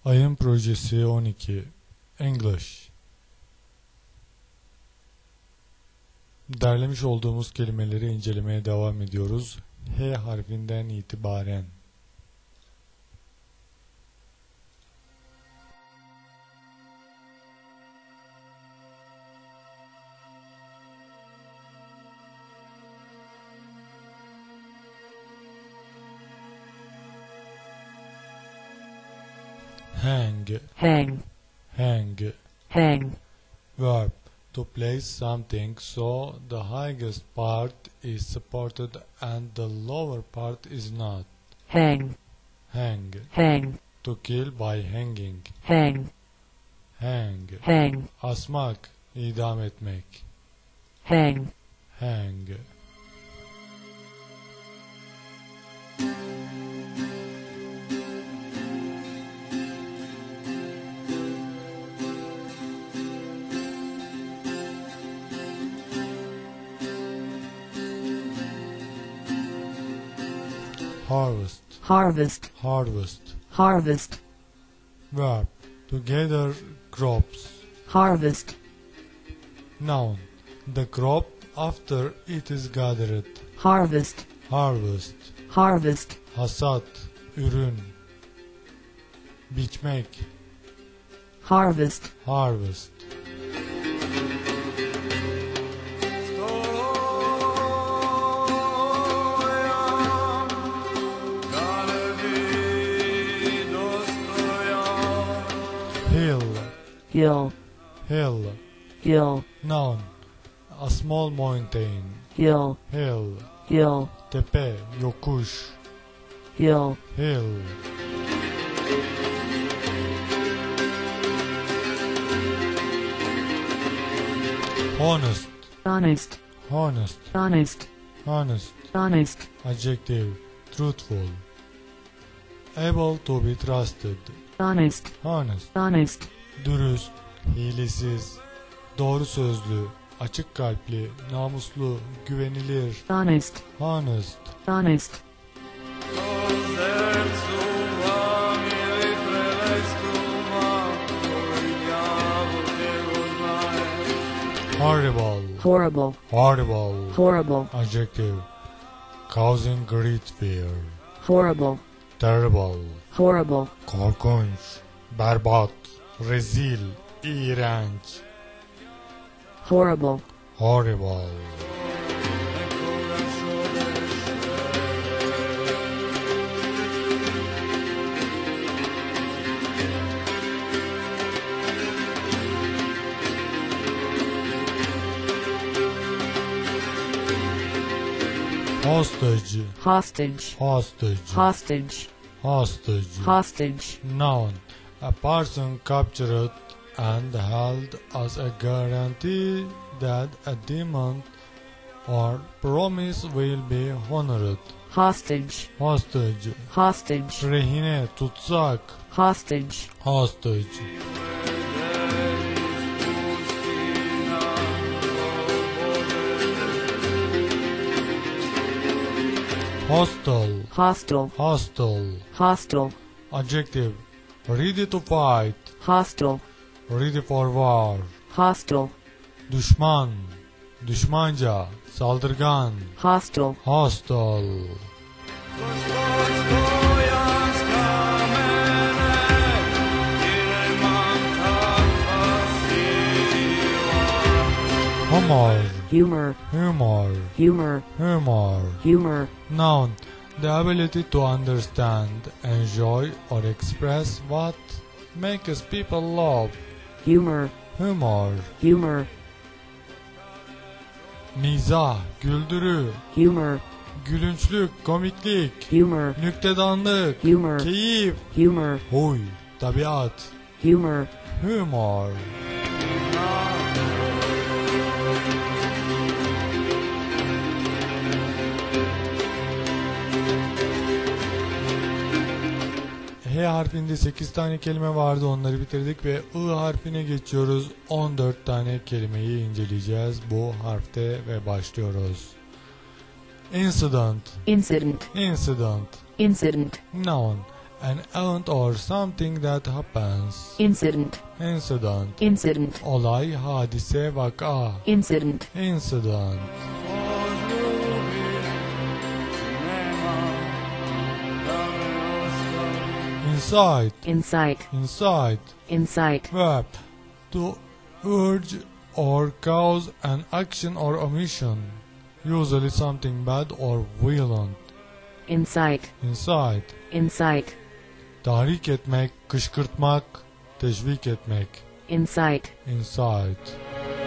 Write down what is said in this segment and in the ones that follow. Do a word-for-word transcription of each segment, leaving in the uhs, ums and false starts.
Ayın projesi on iki. English. Derlemiş olduğumuz kelimeleri incelemeye devam ediyoruz. H harfinden itibaren. Hang. Hang. Hang. Hang. Verb. To place something so the highest part is supported and the lower part is not. Hang. Hang. Hang. To kill by hanging. Hang. Hang. Hang. Asmak, idam etmek. Hang. Hang. Harvest. Harvest. Harvest. Harvest. Verb. To gather crops. Harvest. Noun. The crop after it is gathered. Harvest. Harvest. Harvest. Hasat. Ürün. Biçmek. Harvest. Harvest. Hill. Hill. Hill. Hill. Noun. A small mountain. Hill. Hill. Hill. Tepe, yokuş. Hill. Hill. Honest. Honest. Honest. Honest. Honest. Honest. Adjective. Truthful. Able to be trusted. Honest. Honest. Honest. Dürüst, hilesiz, doğru sözlü, açık kalpli, namuslu, güvenilir. Honest. Honest. Honest. Horrible. Horrible. Horrible. Horrible. Adjective. Causing great fear. Horrible. Terrible. Horrible. Korkunç, berbat, rezil, iğrenç. Horrible. Horrible. Hostage. Hostage. Hostage. Hostage. Hostage. Hostage. Noun. A person captured and held as a guarantee that a demand or promise will be honored. Hostage. Hostage. Hostage. Rehine, tutsak. Hostage. Hostage. Hostile. Hostile. Hostile. Hostile. Adjective. Ready to fight. Hostile. Ready for war. Hostile. Düşman. Düşmanca. Saldırgan. Hostile. Hostile. Humor. Humor. Humor. Humor. Humor. Humor. Noun. The ability to understand, enjoy, or express what makes people laugh. Humor. Humor. Humor. Mizah, güldürü, Humor. gülünçlük, komiklik, Humor. nüktedanlık, Humor. keyif, Humor. huy, tabiat. Humor. Humor. H harfinde sekiz tane kelime vardı, onları bitirdik ve I harfine geçiyoruz. on dört tane kelimeyi inceleyeceğiz bu harfte ve başlıyoruz. Incident. Incident. Incident. Incident. Noun. an event or something that happens. Incident. Incident. Incident. Olay, hadise, vaka. Incident. Incident. Insight. Insight. Insight. Insight. Verb. To urge or cause an action or omission. Usually something bad or violent. Insight. Insight. Insight. Tahrik etmek, kışkırtmak, teşvik etmek. Insight. Insight.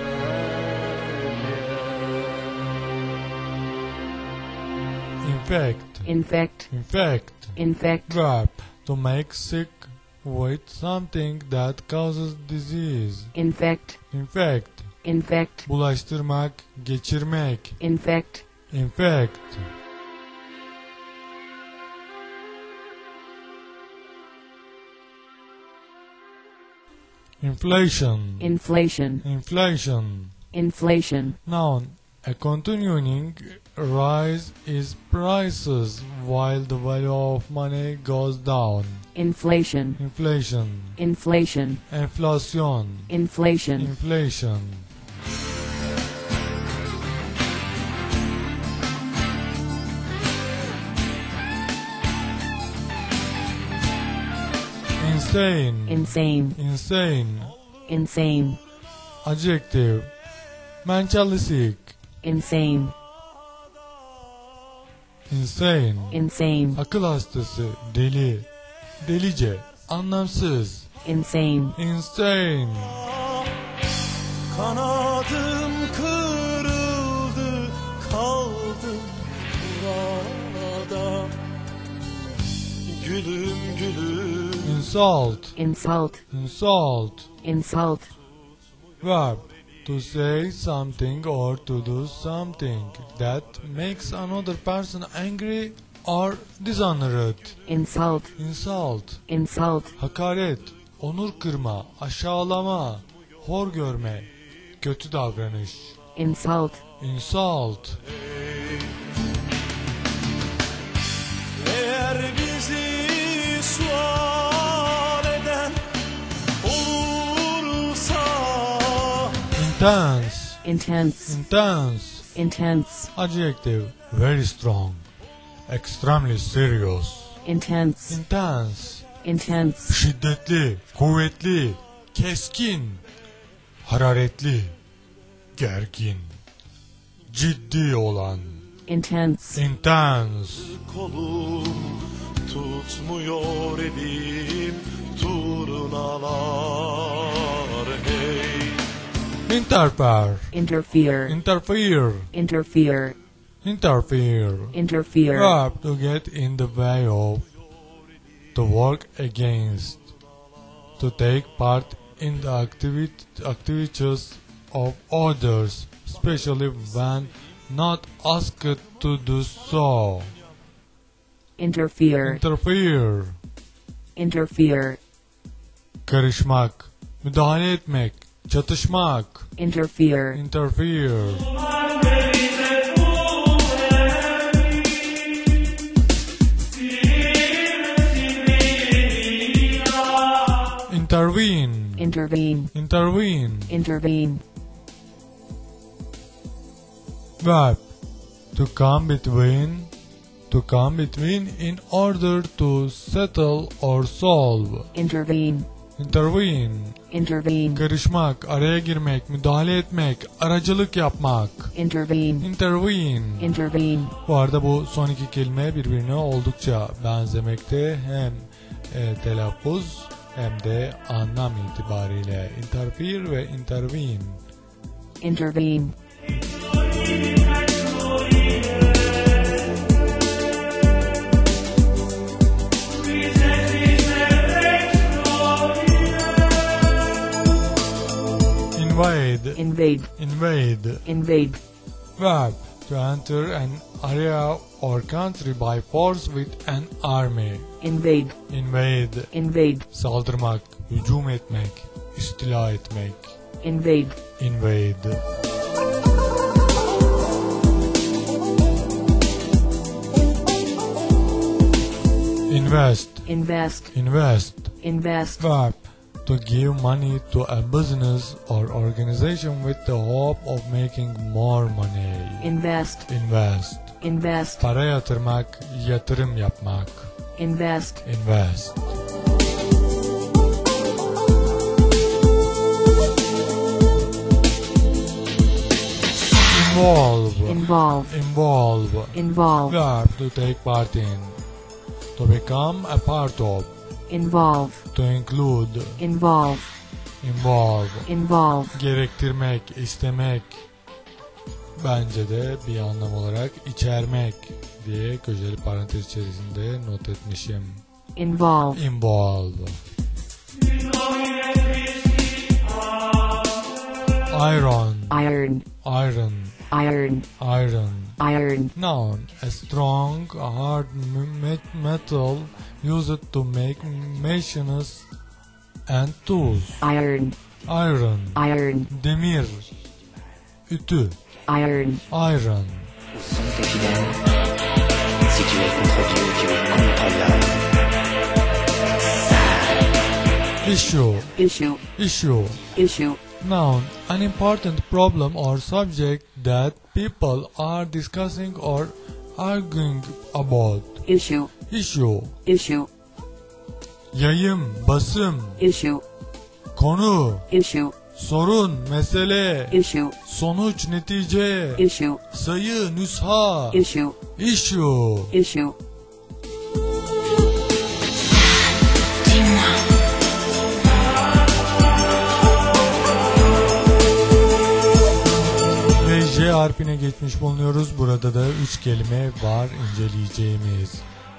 Infect. Infect. Infect. Infect. Verb. To make sick with something that causes disease. Infect. Infect. Infect. Bulaştırmak, geçirmek. Infect. Infect. Inflation. Inflation. Inflation. Inflation. Noun. A continuing rise is prices while the value of money goes down. Inflation. Inflation. Inflation. Enflasyon. Inflation. Inflation. Insane. Insane. Insane. Insane. Adjective. Mentally sick. Insane. Insane. Insane. Akıl hastası, deli, delice, anlamsız. Insane. Insane. Kanadım kırıldı, kaldım burada. Gülüm gülüm. Insult. Insult. Insult. Insult. Verb. To say something or to do something that makes another person angry or dishonored. Insult. Insult. Insult. Hakaret, onur kırma, aşağılama, hor görme, kötü davranış. Insult. Insult. Eğer bizi sual eden olursa Intense. Intense. Intense. Intense. Adjective. Very strong. Extremely serious. Intense. Intense. Intense. Şiddetli, kuvvetli, keskin, hararetli, gergin, ciddi olan. Intense. Intense. kolum tutmuyor elim turnalar hey. Interfere. Interfere. Interfere. Interfere. Interfere. Interfere. Verb. To get in the way of. To work against. To take part in the activit- activities of others, especially when not asked to do so. Interfere. Interfere. Interfere. Karışmak, müdahale etmek, çatışmak. Interfere. Interfere. Intervene. Intervene. Intervene. Intervene. Verb. To come between. To come between in order to settle or solve. Intervene. Intervene. Intervene. Karışmak, araya girmek, müdahale etmek, aracılık yapmak. Intervene. Intervene. Intervene. Bu arada bu son iki kelime birbirine oldukça benzemekte. Hem e, telaffuz hem de anlam itibariyle. Interfere ve intervene. Intervene. Invade. Invade. Invade. Invade. Verb. To enter an area or country by force with an army. Invade. Invade. Invade. Saldırmak, hücum etmek, istila etmek. Invade. Invade. Invest. invest, Invest. invest, Verb. To give money to a business or organization with the hope of making more money. invest, Invest. invest, Para yatırmak, yatırım yapmak. invest, Invest. Involve. involve, Involve. involve, Verb. To take part in. To become a part of. involve, To include. involve, Involve. involve, Gerektirmek, istemek. Bence de bir anlam olarak içermek diye köşeli parantez içerisinde not etmişim. involve, Involve. Iron. iron, Iron. iron, Iron. iron, Noun. A strong, hard me- metal used to make machines and tools. iron, Iron. iron, Demir. Ütü. iron, Iron. Sont tes fidèles. Si tu es contre Dieu, tu es contre l'homme. Issue. issue, Issue. issue, Noun. An important problem or subject that people are discussing or arguing about. issue, Issue. issue, Yayım, basım, issue, konu, issue, sorun, mesele, issue, sonuç, netice, issue, sayı, nüsha, issue, issue. issue, Ve J harfine geçmiş bulunuyoruz. Burada da üç kelime var inceleyeceğimiz.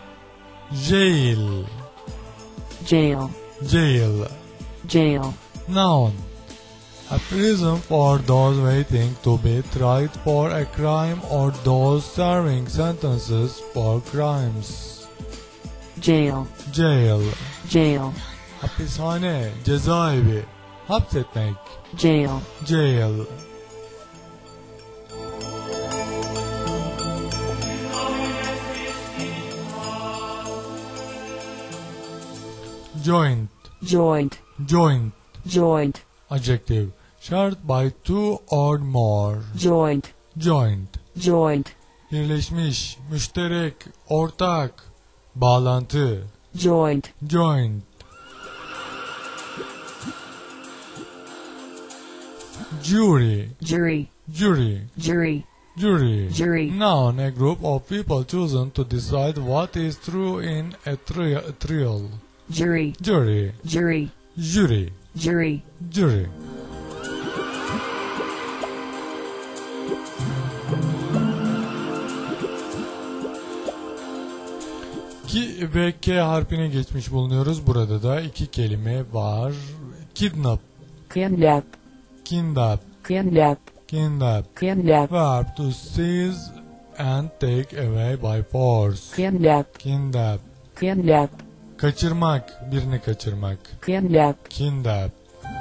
Jail. jail, Jail. jail, Noun. A prison for those waiting to be tried for a crime or those serving sentences for crimes. jail, Jail. jail, Hapishane, cezaevi. Hapsetmek. jail, Jail. Joint. joint, Joint. joint, Adjective. Shared by two or more. joint, Joint. joint, Birleşmiş, müşterek, ortak, bağlantı. joint, Joint. Jury. jury, Jury. jury, Jury. Jury. Noun. A group of people chosen to decide what is true in a tri- a trial. jury, Jury. jury, Jury. jury, Jury. Ki ve K harfine geçmiş bulunuyoruz. Burada da iki kelime var. Kidnap, kidnap, kidnap, kidnap, kidnap. kidnap, Verb to seize and take away by force. kidnap, Kidnap. kidnap, Kaçırmak, birini kaçırmak. kidnap, Kidnap.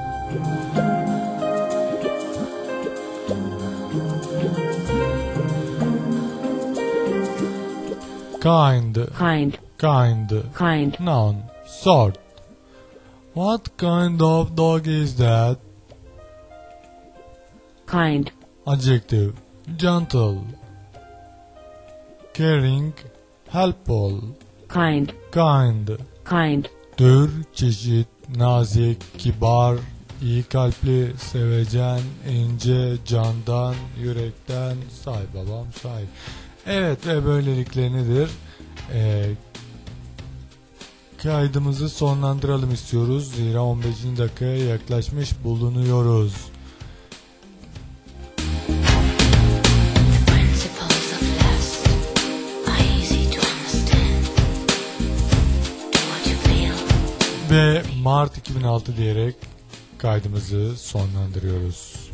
Kind, kind, kind. kind, Noun. Sort. What kind of dog is that? kind, Adjective. Gentle. Caring. Helpful. kind, Kind. kind, Tür, çeşit, nazik, kibar, iyi kalpli, sevecen, ince, candan, yürekten, say babam say. Evet ve böylelikle nedir? Ee, kaydımızı sonlandıralım istiyoruz. Zira on beşinci dakikaya yaklaşmış bulunuyoruz. Principles of lust are easy to understand. Do what you feel. Ve Mart iki bin altı diyerek kaydımızı sonlandırıyoruz.